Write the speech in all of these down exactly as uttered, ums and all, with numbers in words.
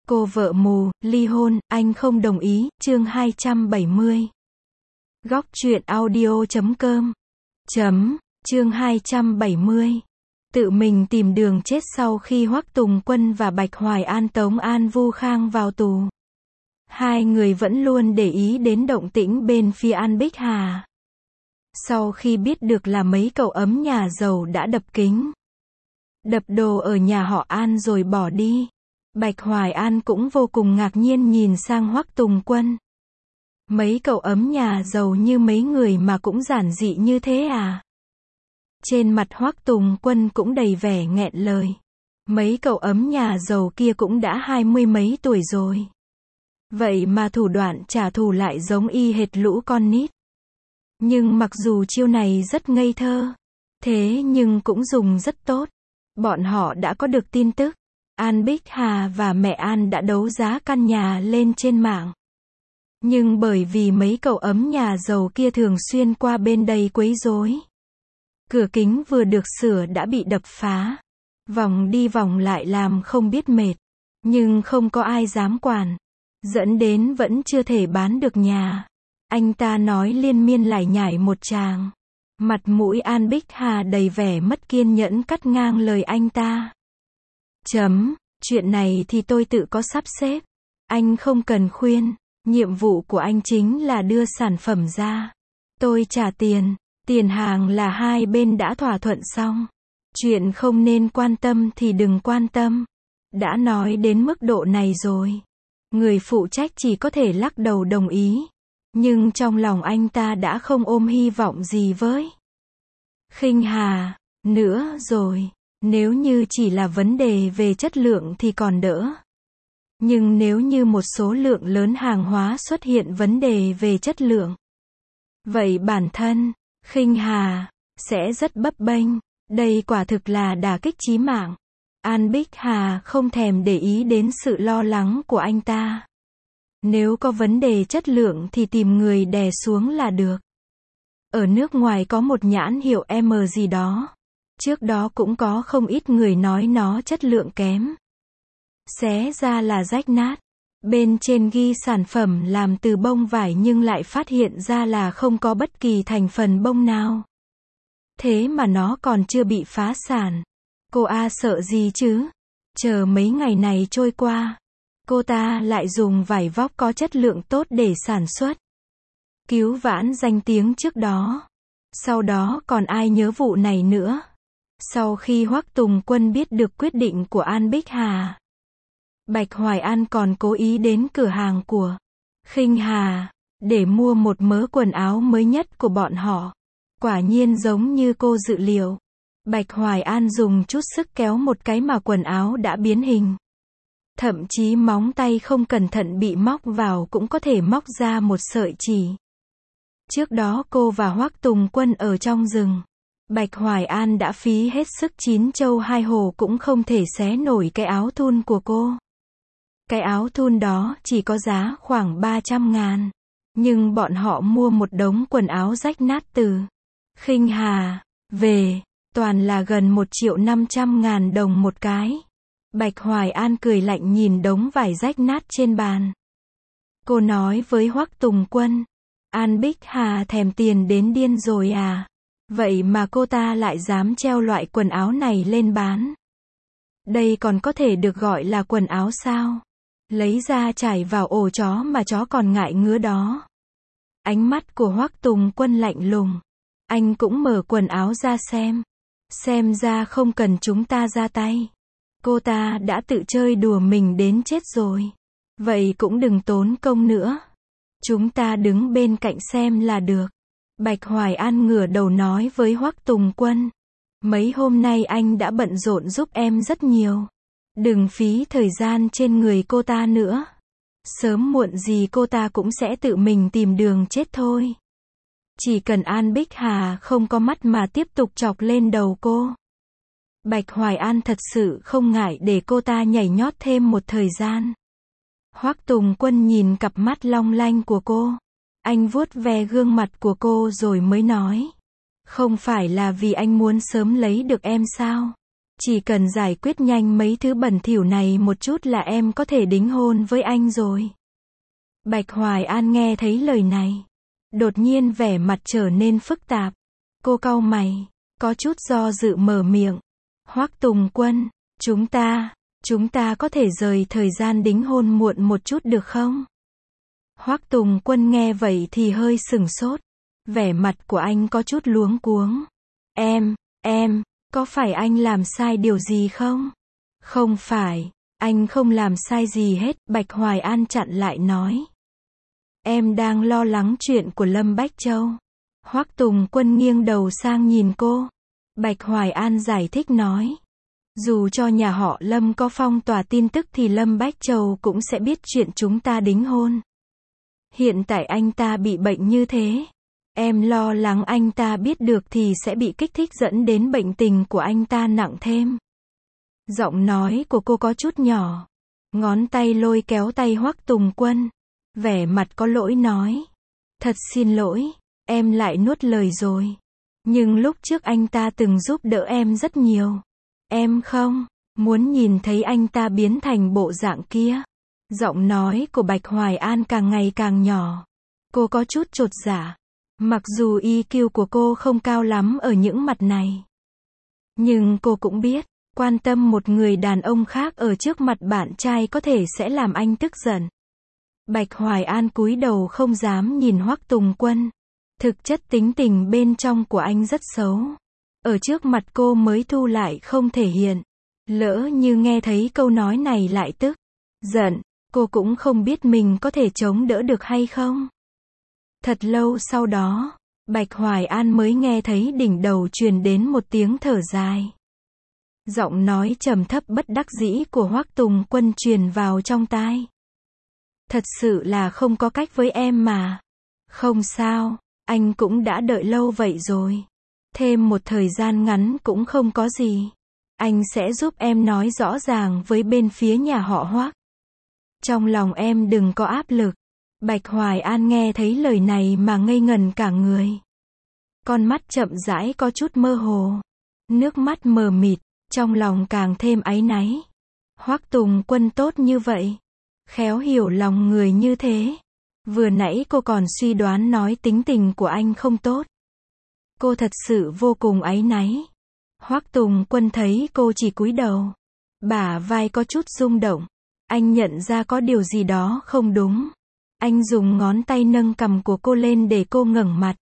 Cô vợ mù, ly hôn, anh không đồng ý, chương hai trăm bảy mươi. Góc truyện audio chấm com. Chấm, chương hai trăm bảy mươi. Tự mình tìm đường chết sau khi Hoắc Tùng Quân và Bạch Hoài An tống An Vu Khang vào tù. Hai người vẫn luôn để ý đến động tĩnh bên phía An Bích Hà. Sau khi biết được là mấy cậu ấm nhà giàu đã đập kính, đập đồ ở nhà họ An rồi bỏ đi, Bạch Hoài An cũng vô cùng ngạc nhiên nhìn sang Hoắc Tùng Quân. Mấy cậu ấm nhà giàu như mấy người mà cũng giản dị như thế à? Trên mặt Hoắc Tùng Quân cũng đầy vẻ nghẹn lời. Mấy cậu ấm nhà giàu kia cũng đã hai mươi mấy tuổi rồi. Vậy mà thủ đoạn trả thù lại giống y hệt lũ con nít. Nhưng mặc dù chiêu này rất ngây thơ, thế nhưng cũng dùng rất tốt. Bọn họ đã có được tin tức An Bích Hà và mẹ An đã đấu giá căn nhà lên trên mạng. Nhưng bởi vì mấy cậu ấm nhà giàu kia thường xuyên qua bên đây quấy rối, cửa kính vừa được sửa đã bị đập phá. Vòng đi vòng lại làm không biết mệt. Nhưng không có ai dám quản. Dẫn đến vẫn chưa thể bán được nhà. Anh ta nói liên miên lải nhải một tràng. Mặt mũi An Bích Hà đầy vẻ mất kiên nhẫn cắt ngang lời anh ta. Chấm, chuyện này thì tôi tự có sắp xếp. Anh không cần khuyên. Nhiệm vụ của anh chính là đưa sản phẩm ra. Tôi trả tiền. Tiền hàng là hai bên đã thỏa thuận xong. Chuyện không nên quan tâm thì đừng quan tâm. Đã nói đến mức độ này rồi. Người phụ trách chỉ có thể lắc đầu đồng ý. Nhưng trong lòng anh ta đã không ôm hy vọng gì với Khinh Hà nữa rồi. Nếu như chỉ là vấn đề về chất lượng thì còn đỡ. Nhưng nếu như một số lượng lớn hàng hóa xuất hiện vấn đề về chất lượng, vậy bản thân Khinh Hà sẽ rất bấp bênh. Đây quả thực là đả kích chí mạng. An Bích Hà không thèm để ý đến sự lo lắng của anh ta. Nếu có vấn đề chất lượng thì tìm người đè xuống là được. Ở nước ngoài có một nhãn hiệu M gì đó. Trước đó cũng có không ít người nói nó chất lượng kém. Xé ra là rách nát. Bên trên ghi sản phẩm làm từ bông vải nhưng lại phát hiện ra là không có bất kỳ thành phần bông nào. Thế mà nó còn chưa bị phá sản. Cô A sợ gì chứ? Chờ mấy ngày này trôi qua, cô ta lại dùng vải vóc có chất lượng tốt để sản xuất. Cứu vãn danh tiếng trước đó. Sau đó còn ai nhớ vụ này nữa. Sau khi Hoắc Tùng Quân biết được quyết định của An Bích Hà, Bạch Hoài An còn cố ý đến cửa hàng của Khinh Hà để mua một mớ quần áo mới nhất của bọn họ. Quả nhiên giống như cô dự liệu. Bạch Hoài An dùng chút sức kéo một cái mà quần áo đã biến hình. Thậm chí móng tay không cẩn thận bị móc vào cũng có thể móc ra một sợi chỉ. Trước đó cô và Hoắc Tùng Quân ở trong rừng. Bạch Hoài An đã phí hết sức chín châu hai hổ cũng không thể xé nổi cái áo thun của cô. Cái áo thun đó chỉ có giá khoảng ba trăm ngàn. Nhưng bọn họ mua một đống quần áo rách nát từ Khinh Hà về, toàn là gần một triệu năm trăm ngàn đồng một cái. Bạch Hoài An cười lạnh nhìn đống vải rách nát trên bàn. Cô nói với Hoắc Tùng Quân, An Bích Hà thèm tiền đến điên rồi à? Vậy mà cô ta lại dám treo loại quần áo này lên bán. Đây còn có thể được gọi là quần áo sao? Lấy ra trải vào ổ chó mà chó còn ngại ngứa đó. Ánh mắt của Hoắc Tùng Quân lạnh lùng. Anh cũng mở quần áo ra xem. Xem ra không cần chúng ta ra tay. Cô ta đã tự chơi đùa mình đến chết rồi. Vậy cũng đừng tốn công nữa. Chúng ta đứng bên cạnh xem là được. Bạch Hoài An ngửa đầu nói với Hoắc Tùng Quân. Mấy hôm nay anh đã bận rộn giúp em rất nhiều. Đừng phí thời gian trên người cô ta nữa. Sớm muộn gì cô ta cũng sẽ tự mình tìm đường chết thôi. Chỉ cần An Bích Hà không có mắt mà tiếp tục chọc lên đầu cô. Bạch Hoài An thật sự không ngại để cô ta nhảy nhót thêm một thời gian. Hoắc Tùng Quân nhìn cặp mắt long lanh của cô. Anh vuốt ve gương mặt của cô rồi mới nói. Không phải là vì anh muốn sớm lấy được em sao? Chỉ cần giải quyết nhanh mấy thứ bẩn thỉu này một chút là em có thể đính hôn với anh rồi. Bạch Hoài An nghe thấy lời này. Đột nhiên vẻ mặt trở nên phức tạp. Cô cau mày, có chút do dự mở miệng. Hoắc Tùng Quân, chúng ta, chúng ta có thể rời thời gian đính hôn muộn một chút được không? Hoắc Tùng Quân nghe vậy thì hơi sửng sốt. Vẻ mặt của anh có chút luống cuống. Em, em, có phải anh làm sai điều gì không? Không phải, anh không làm sai gì hết, Bạch Hoài An chặn lại nói. Em đang lo lắng chuyện của Lâm Bách Châu. Hoắc Tùng Quân nghiêng đầu sang nhìn cô. Bạch Hoài An giải thích nói. Dù cho nhà họ Lâm có phong tỏa tin tức thì Lâm Bách Châu cũng sẽ biết chuyện chúng ta đính hôn. Hiện tại anh ta bị bệnh như thế. Em lo lắng anh ta biết được thì sẽ bị kích thích dẫn đến bệnh tình của anh ta nặng thêm. Giọng nói của cô có chút nhỏ. Ngón tay lôi kéo tay Hoắc Tùng Quân. Vẻ mặt có lỗi nói. Thật xin lỗi, em lại nuốt lời rồi. Nhưng lúc trước anh ta từng giúp đỡ em rất nhiều. Em không muốn nhìn thấy anh ta biến thành bộ dạng kia. Giọng nói của Bạch Hoài An càng ngày càng nhỏ. Cô có chút chột dạ. Mặc dù i kiu của cô không cao lắm ở những mặt này. Nhưng cô cũng biết, quan tâm một người đàn ông khác ở trước mặt bạn trai có thể sẽ làm anh tức giận. Bạch Hoài An cúi đầu không dám nhìn Hoắc Tùng Quân. Thực chất tính tình bên trong của anh rất xấu. Ở trước mặt cô mới thu lại không thể hiện. Lỡ như nghe thấy câu nói này lại tức giận, cô cũng không biết mình có thể chống đỡ được hay không. Thật lâu sau đó, Bạch Hoài An mới nghe thấy đỉnh đầu truyền đến một tiếng thở dài. Giọng nói trầm thấp bất đắc dĩ của Hoắc Tùng Quân truyền vào trong tai. Thật sự là không có cách với em mà. Không sao, anh cũng đã đợi lâu vậy rồi. Thêm một thời gian ngắn cũng không có gì. Anh sẽ giúp em nói rõ ràng với bên phía nhà họ Hoắc. Trong lòng em đừng có áp lực. Bạch Hoài An nghe thấy lời này mà ngây ngần cả người. Con mắt chậm rãi có chút mơ hồ. Nước mắt mờ mịt, trong lòng càng thêm áy náy. Hoắc Tùng Quân tốt như vậy. Khéo hiểu lòng người như thế. Vừa nãy cô còn suy đoán nói tính tình của anh không tốt. Cô thật sự vô cùng áy náy. Hoắc Tùng Quân thấy cô chỉ cúi đầu. Bả vai có chút rung động. Anh nhận ra có điều gì đó không đúng. Anh dùng ngón tay nâng cằm của cô lên để cô ngẩng mặt.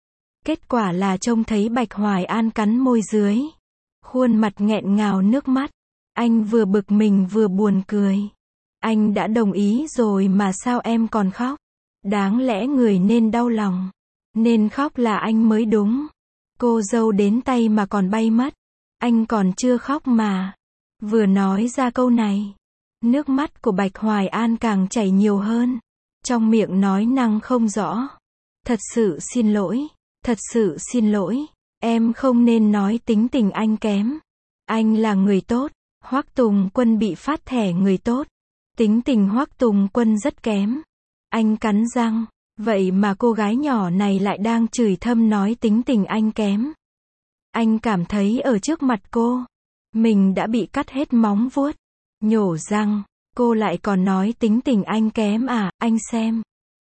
Kết quả là trông thấy Bạch Hoài An cắn môi dưới. Khuôn mặt nghẹn ngào nước mắt. Anh vừa bực mình vừa buồn cười. Anh đã đồng ý rồi mà sao em còn khóc? Đáng lẽ người nên đau lòng. Nên khóc là anh mới đúng. Cô dâu đến tay mà còn bay mất. Anh còn chưa khóc mà. Vừa nói ra câu này. Nước mắt của Bạch Hoài An càng chảy nhiều hơn. Trong miệng nói năng không rõ. Thật sự xin lỗi. Thật sự xin lỗi. Em không nên nói tính tình anh kém. Anh là người tốt. Hoắc Tùng Quân bị phát thẻ người tốt. Tính tình Hoắc Tùng Quân rất kém. Anh cắn răng. Vậy mà cô gái nhỏ này lại đang chửi thầm nói tính tình anh kém. Anh cảm thấy ở trước mặt cô, mình đã bị cắt hết móng vuốt. Nhổ răng, cô lại còn nói tính tình anh kém à, anh xem.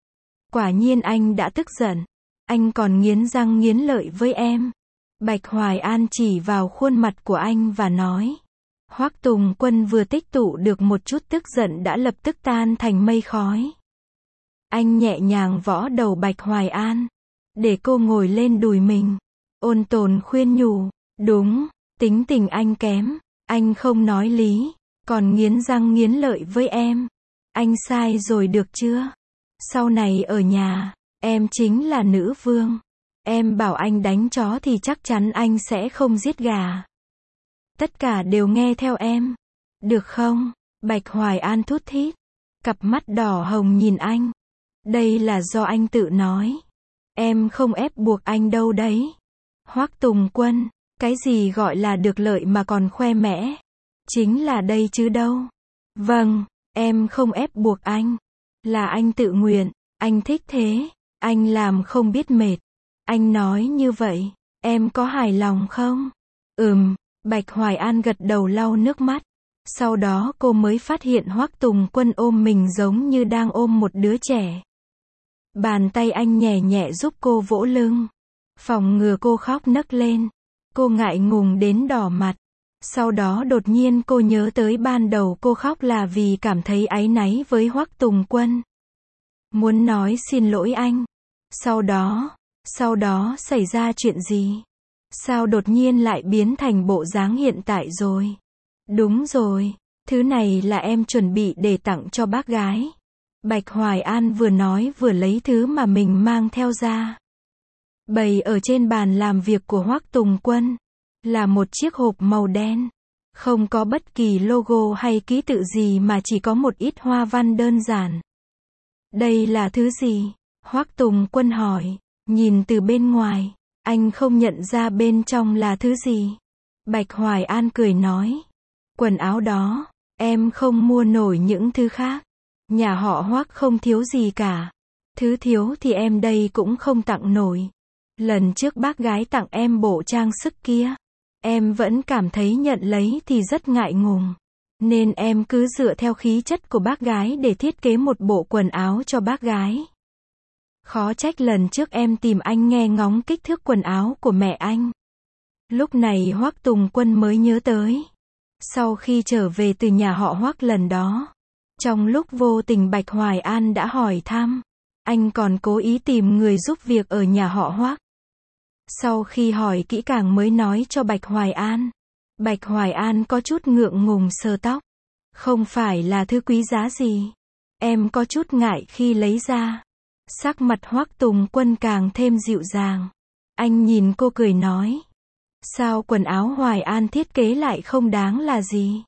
Quả nhiên anh đã tức giận. Anh còn nghiến răng nghiến lợi với em. Bạch Hoài An chỉ vào khuôn mặt của anh và nói. Hoắc Tùng Quân vừa tích tụ được một chút tức giận đã lập tức tan thành mây khói. Anh nhẹ nhàng võ đầu Bạch Hoài An. Để cô ngồi lên đùi mình. Ôn tồn khuyên nhủ. Đúng, tính tình anh kém. Anh không nói lý. Còn nghiến răng nghiến lợi với em. Anh sai rồi được chưa? Sau này ở nhà, em chính là nữ vương. Em bảo anh đánh chó thì chắc chắn anh sẽ không giết gà. Tất cả đều nghe theo em. Được không? Bạch Hoài An thút thít. Cặp mắt đỏ hồng nhìn anh. Đây là do anh tự nói. Em không ép buộc anh đâu đấy. Hoắc Tùng Quân, cái gì gọi là được lợi mà còn khoe mẽ? Chính là đây chứ đâu. Vâng, em không ép buộc anh. Là anh tự nguyện, anh thích thế. Anh làm không biết mệt. Anh nói như vậy, em có hài lòng không? Ừm, Bạch Hoài An gật đầu lau nước mắt. Sau đó cô mới phát hiện Hoắc Tùng Quân ôm mình giống như đang ôm một đứa trẻ. Bàn tay anh nhẹ nhẹ giúp cô vỗ lưng, phòng ngừa cô khóc nấc lên. Cô ngại ngùng đến đỏ mặt. Sau đó đột nhiên cô nhớ tới ban đầu cô khóc là vì cảm thấy áy náy với Hoắc Tùng Quân. Muốn nói xin lỗi anh. Sau đó, sau đó xảy ra chuyện gì? Sao đột nhiên lại biến thành bộ dáng hiện tại rồi? Đúng rồi, thứ này là em chuẩn bị để tặng cho bác gái. Bạch Hoài An vừa nói vừa lấy thứ mà mình mang theo ra. Bày ở trên bàn làm việc của Hoắc Tùng Quân. Là một chiếc hộp màu đen. Không có bất kỳ logo hay ký tự gì mà chỉ có một ít hoa văn đơn giản. Đây là thứ gì? Hoắc Tùng Quân hỏi. Nhìn từ bên ngoài, anh không nhận ra bên trong là thứ gì. Bạch Hoài An cười nói. Quần áo đó, em không mua nổi những thứ khác. Nhà họ Hoắc không thiếu gì cả. Thứ thiếu thì em đây cũng không tặng nổi. Lần trước bác gái tặng em bộ trang sức kia, em vẫn cảm thấy nhận lấy thì rất ngại ngùng. Nên em cứ dựa theo khí chất của bác gái để thiết kế một bộ quần áo cho bác gái. Khó trách lần trước em tìm anh nghe ngóng kích thước quần áo của mẹ anh. Lúc này Hoắc Tùng Quân mới nhớ tới. Sau khi trở về từ nhà họ Hoắc lần đó, trong lúc vô tình Bạch Hoài An đã hỏi thăm, anh còn cố ý tìm người giúp việc ở nhà họ Hoắc. Sau khi hỏi kỹ càng mới nói cho Bạch Hoài An. Bạch Hoài An có chút ngượng ngùng sờ tóc. Không phải là thứ quý giá gì. Em có chút ngại khi lấy ra. Sắc mặt Hoắc Tùng Quân càng thêm dịu dàng. Anh nhìn cô cười nói. Sao quần áo Hoài An thiết kế lại không đáng là gì?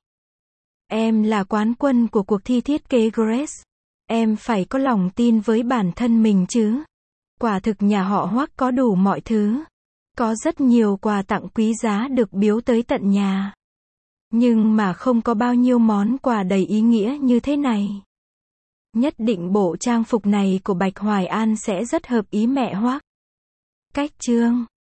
Em là quán quân của cuộc thi thiết kế Grace. Em phải có lòng tin với bản thân mình chứ. Quả thực nhà họ Hoắc có đủ mọi thứ. Có rất nhiều quà tặng quý giá được biếu tới tận nhà. Nhưng mà không có bao nhiêu món quà đầy ý nghĩa như thế này. Nhất định bộ trang phục này của Bạch Hoài An sẽ rất hợp ý mẹ Hoắc. Cách chương